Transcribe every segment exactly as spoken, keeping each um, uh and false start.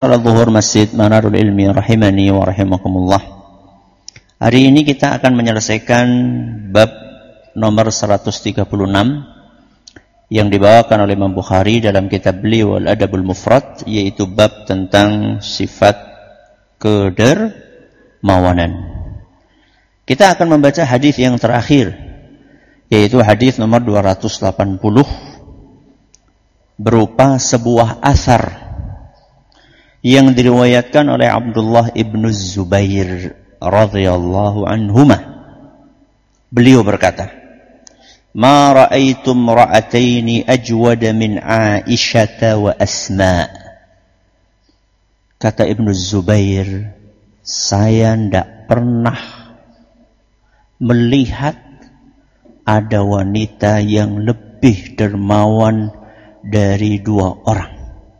Al-Zuhur Masjid Manarul Ilmi rahimani wa rahimakumullah. Hari ini kita akan menyelesaikan bab nomor seratus tiga puluh enam yang dibawakan oleh Imam Bukhari dalam kitab beliau Al-Adabul Mufrad, yaitu bab tentang sifat kedermawanan. Kita akan membaca hadis yang terakhir, yaitu hadis nomor dua ratus delapan puluh, berupa sebuah asar yang diriwayatkan oleh Abdullah ibn Zubair radhiyallahu anhuma. Beliau berkata, "Ma ra'aitu imra'ataini ajwada min Aisyah wa Asma." Kata Ibnu Zubair, saya tidak pernah melihat ada wanita yang lebih dermawan dari dua orang.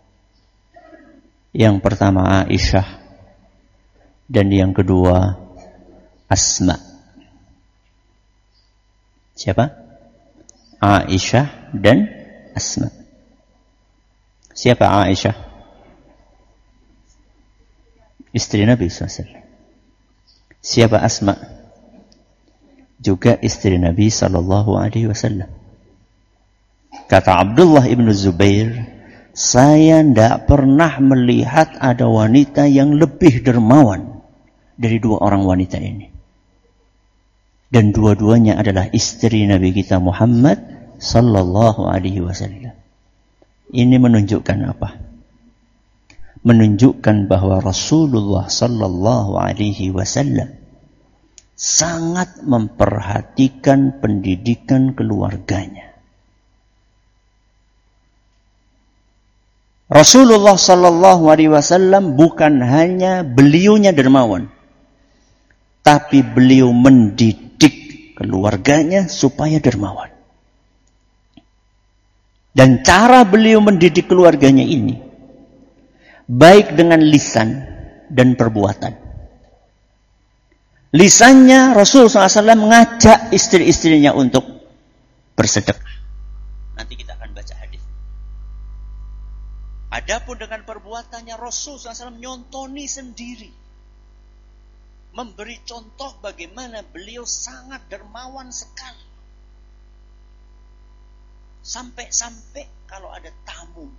Yang pertama Aisyah, dan yang kedua Asma. Siapa? Aisyah dan Asma. Siapa Aisyah? Istri Nabi shallallahu alaihi wasallam. Siapa Asma? Juga istri Nabi sallallahu alaihi wasallam. Kata Abdullah ibn Zubair, saya tidak pernah melihat ada wanita yang lebih dermawan dari dua orang wanita ini. Dan dua-duanya adalah istri Nabi kita Muhammad sallallahu alaihi wasallam. Ini menunjukkan apa? Menunjukkan bahwa Rasulullah sallallahu alaihi wasallam sangat memperhatikan pendidikan keluarganya. Rasulullah sallallahu alaihi wasallam bukan hanya beliaunya dermawan, tapi beliau mendidik keluarganya supaya dermawan. Dan cara beliau mendidik keluarganya ini baik dengan lisan dan perbuatan. Lisannya Rasulullah sallallahu alaihi wasallam mengajak istri-istrinya untuk bersedekah. Nanti kita akan baca hadis. Adapun dengan perbuatannya Rasul sallallahu alaihi wasallam nyontoni sendiri, memberi contoh bagaimana beliau sangat dermawan sekali. Sampai-sampai kalau ada tamu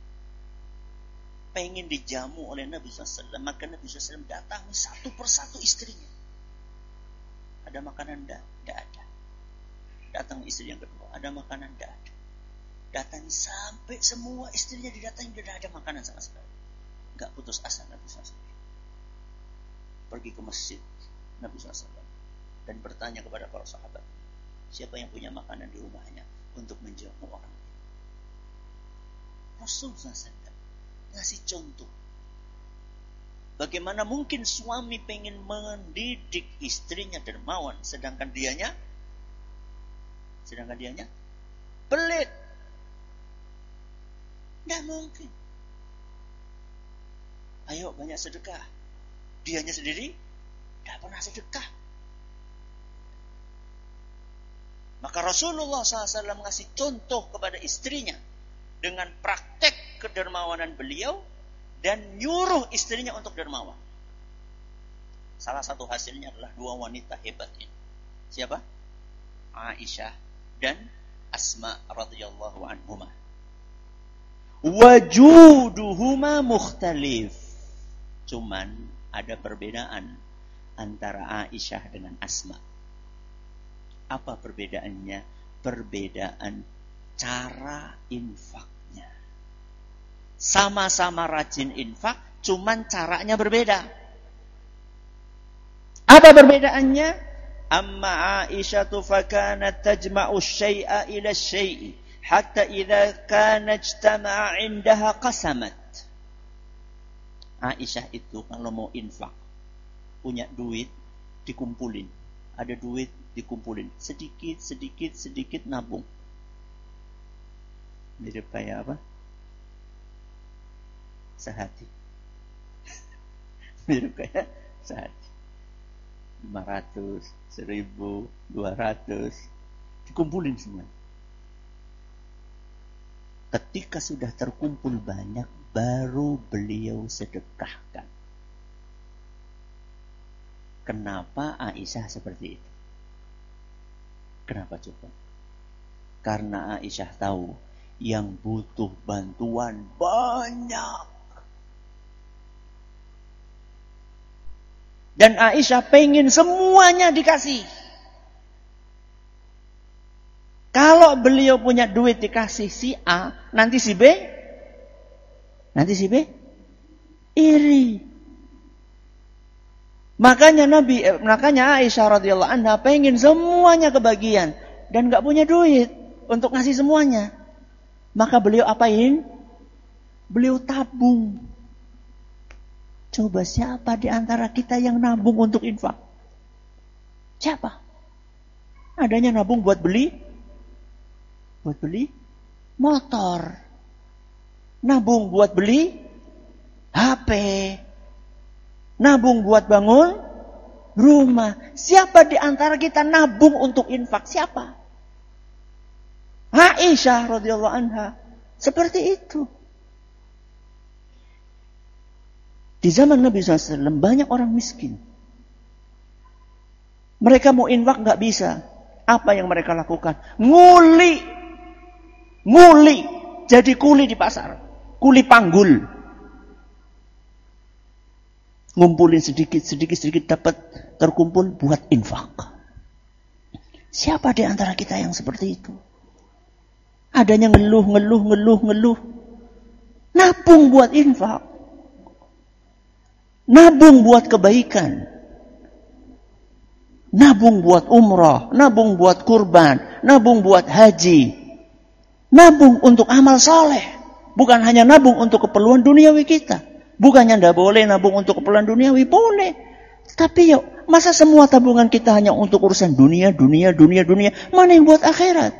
pengen dijamu oleh Nabi sallallahu alaihi wasallam, maka Nabi sallallahu alaihi wasallam datangi satu persatu istrinya. Ada makanan? Tidak, tidak ada. Datang istri yang kedua, ada makanan? Tidak ada. Datangi sampai semua istrinya didatangi, tidak ada makanan sama sekali. Enggak putus asa Nabi sallallahu alaihi wasallam. Pergi ke masjid Nabi sallallahu alaihi wasallam dan bertanya kepada para sahabat, siapa yang punya makanan di rumahnya untuk menjamu orang ini. Rasul sallallahu alaihi wasallam ngasih contoh. Bagaimana mungkin suami pengen mendidik istrinya dermawan, sedangkan dianya sedangkan dianya pelit. Tidak mungkin. Ayo banyak sedekah. Dianya sendiri tidak pernah sedekah. Maka Rasulullah sallallahu alaihi wasallam ngasih contoh kepada istrinya dengan praktek kedermawanan beliau dan nyuruh istrinya untuk dermawan. Salah satu hasilnya adalah dua wanita hebat ini. Siapa? Aisyah dan Asma radhiyallahu anhuma. Wajuduhuma mukhtalif. Cuman ada perbedaan antara Aisyah dengan Asma. Apa perbedaannya? Perbedaan cara infaknya. Sama-sama rajin infak, cuman caranya berbeda. Apa perbedaannya? Amma Aisyatu fakanat tajma'u syai'a ila syai'i hatta idza kana ijtama'a 'indaha qasamat. Aisyah itu kalau mau infak, punya duit dikumpulin. Ada duit dikumpulin, sedikit sedikit sedikit nabung. Mirip kayak apa? Sehati. Mirip kayak sehati. lima ratus, seribu, dua ratus dikumpulin semua. Ketika sudah terkumpul banyak, baru beliau sedekahkan. Kenapa Aisyah seperti itu? Kenapa coba? Karena Aisyah tahu yang butuh bantuan banyak. Dan Aisyah pengen semuanya dikasih. Kalau beliau punya duit dikasih si A, nanti si B, nanti si B iri. Makanya Nabi, eh, makanya Aisyah radhiyallahu anha pengen semuanya kebagian dan nggak punya duit untuk ngasih semuanya. Maka beliau apain? Beliau tabung. Coba siapa di antara kita yang nabung untuk infak? Siapa? Adanya nabung buat beli buat beli motor. Nabung buat beli H P. Nabung buat bangun rumah. Siapa di antara kita nabung untuk infak? Siapa? Aisyah radhiyallahu anha. Seperti itu. Di zaman Nabi shallallahu alaihi wasallam banyak orang miskin. Mereka mau infak nggak bisa. Apa yang mereka lakukan? Nguli. Nguli. Jadi kuli di pasar. Kuli panggul. Ngumpulin sedikit, sedikit, sedikit dapat terkumpul buat infak. Siapa di antara kita yang seperti itu? Adanya ngeluh, ngeluh, ngeluh, ngeluh. Nabung buat infak. Nabung buat kebaikan. Nabung buat umrah. Nabung buat kurban. Nabung buat haji. Nabung untuk amal soleh. Bukan hanya nabung untuk keperluan duniawi kita. Bukannya tidak boleh nabung untuk keperluan duniawi. Boleh. Tapi yuk, masa semua tabungan kita hanya untuk urusan dunia, dunia, dunia, dunia. Mana yang buat akhirat?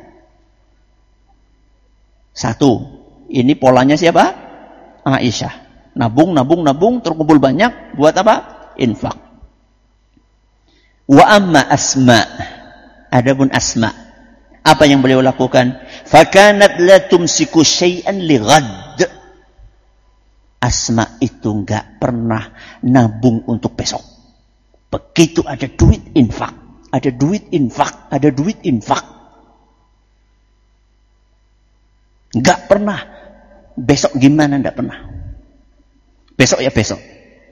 Satu. Ini polanya siapa? Aisyah. Nabung, nabung, nabung. Terkumpul banyak. Buat apa? Infak. Wa amma Asma. Adapun Asma. Apa yang beliau lakukan? Fakanat la tumsiku syai'an li ghad. Asma itu enggak pernah nabung untuk besok. Begitu ada duit infak, ada duit infak, ada duit infak. Enggak pernah. Besok gimana? Enggak pernah. Besok ya besok.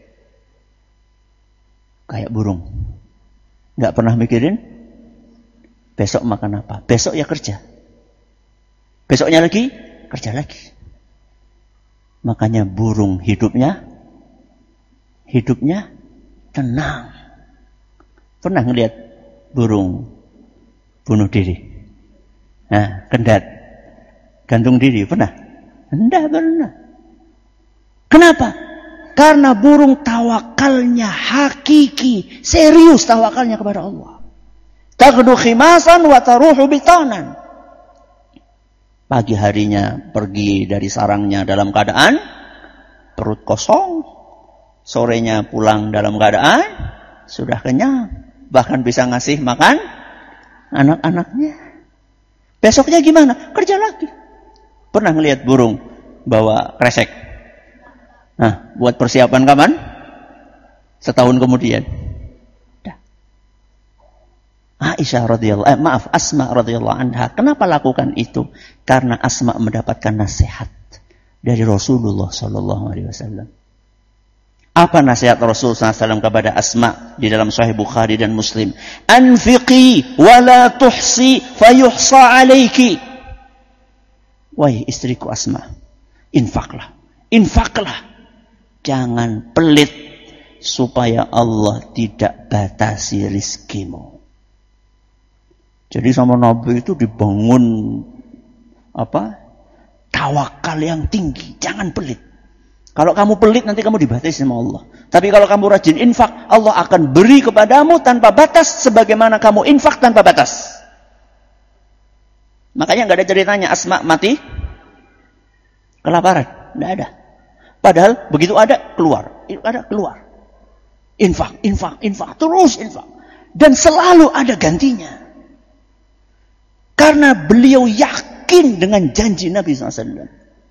Kayak burung. Enggak pernah mikirin besok makan apa? Besok ya kerja. Besoknya lagi, kerja lagi. Makanya burung hidupnya, hidupnya tenang. Pernah ngelihat burung bunuh diri? Nah, kendat, gantung diri, pernah? Enggak pernah. Kenapa? Karena burung tawakalnya hakiki, serius tawakalnya kepada Allah. Taghdu khimasan wa taruhu bitanan. Pagi harinya pergi dari sarangnya dalam keadaan perut kosong. Sorenya pulang dalam keadaan sudah kenyang. Bahkan bisa ngasih makan anak-anaknya. Besoknya gimana? Kerja lagi. Pernah ngelihat burung bawa kresek? Nah, buat persiapan kapan? Setahun kemudian. Aisyah radhiyallahu eh, maaf Asma radhiyallahu anha, kenapa lakukan itu? Karena Asma mendapatkan nasihat dari Rasulullah sallallahu alaihi wasallam. Apa nasihat Rasul sallallahu alaihi wasallam kepada Asma di dalam Sahih Bukhari dan Muslim? Anfiqi wa la tuhsi fayuhsa alayki. Wahai istriku Asma, infaklah. Infaklah. Jangan pelit supaya Allah tidak batasi rizkimu. Jadi sama Nabi itu dibangun apa? Tawakal yang tinggi, jangan pelit. Kalau kamu pelit nanti kamu dibatasi sama Allah. Tapi kalau kamu rajin infak, Allah akan beri kepadamu tanpa batas sebagaimana kamu infak tanpa batas. Makanya nggak ada ceritanya Asma mati kelaparan, nggak ada. Padahal begitu ada keluar, ada keluar. Infak, infak, infak, terus infak. Dan selalu ada gantinya. Karena beliau yakin dengan janji Nabi shallallahu alaihi wasallam.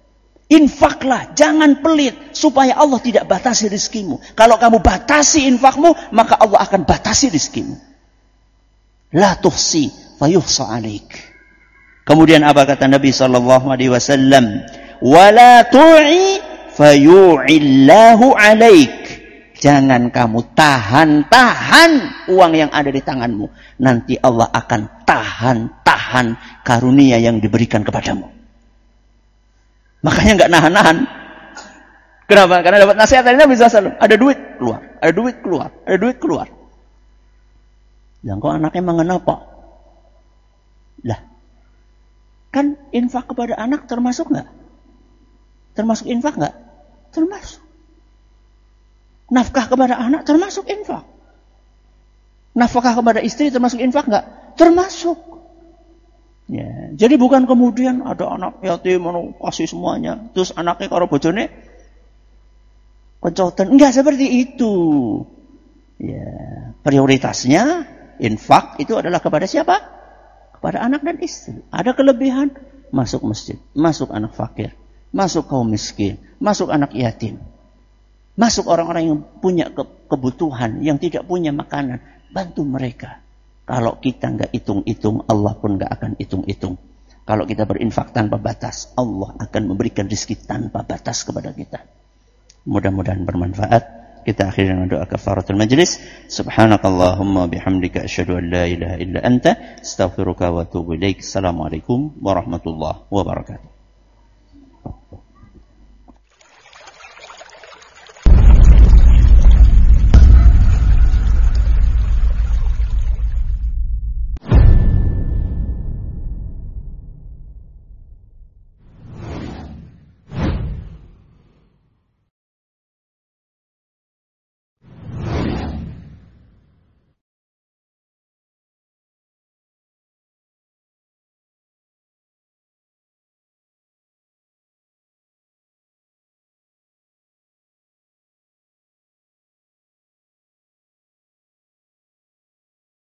Infaklah, jangan pelit, supaya Allah tidak batasi rizkimu. Kalau kamu batasi infakmu, maka Allah akan batasi rizkimu. La tuhsi fayuhsa alaik. Kemudian apa kata Nabi sallallahu alaihi wasallam? Wala tu'i fayu'illahu alaik. Jangan kamu tahan-tahan uang yang ada di tanganmu. Nanti Allah akan tahan-tahan karunia yang diberikan kepadamu. Makanya nggak nahan-nahan. Kenapa? Karena dapat nasihat dari Nabi sallallahu alaihi wasallam. Ada duit keluar, ada duit keluar, ada duit keluar. Dan kok anaknya mengenal Pak? Lah, kan infak kepada anak termasuk nggak? Termasuk infak nggak? Termasuk. Nafkah kepada anak termasuk infak. Nafkah kepada istri termasuk infak nggak? Termasuk. Ya, jadi bukan kemudian ada anak yatim mau kasih semuanya, terus anaknya karo bojone kencotan. Enggak seperti itu. Ya, prioritasnya infak itu adalah kepada siapa? Kepada anak dan istri. Ada kelebihan, masuk masjid, masuk anak fakir, masuk kaum miskin, masuk anak yatim, masuk orang-orang yang punya kebutuhan, yang tidak punya makanan, bantu mereka. Kalau kita nggak hitung-hitung, Allah pun nggak akan hitung-hitung. Kalau kita berinfak tanpa batas, Allah akan memberikan rezeki tanpa batas kepada kita. Mudah-mudahan bermanfaat. Kita akhiri dengan doa kafaratul majlis. Subhanakallahumma bihamdika asyhadu an la ilaha illa anta astaghfiruka wa atubu ilaik. Assalamualaikum warahmatullahi wabarakatuh.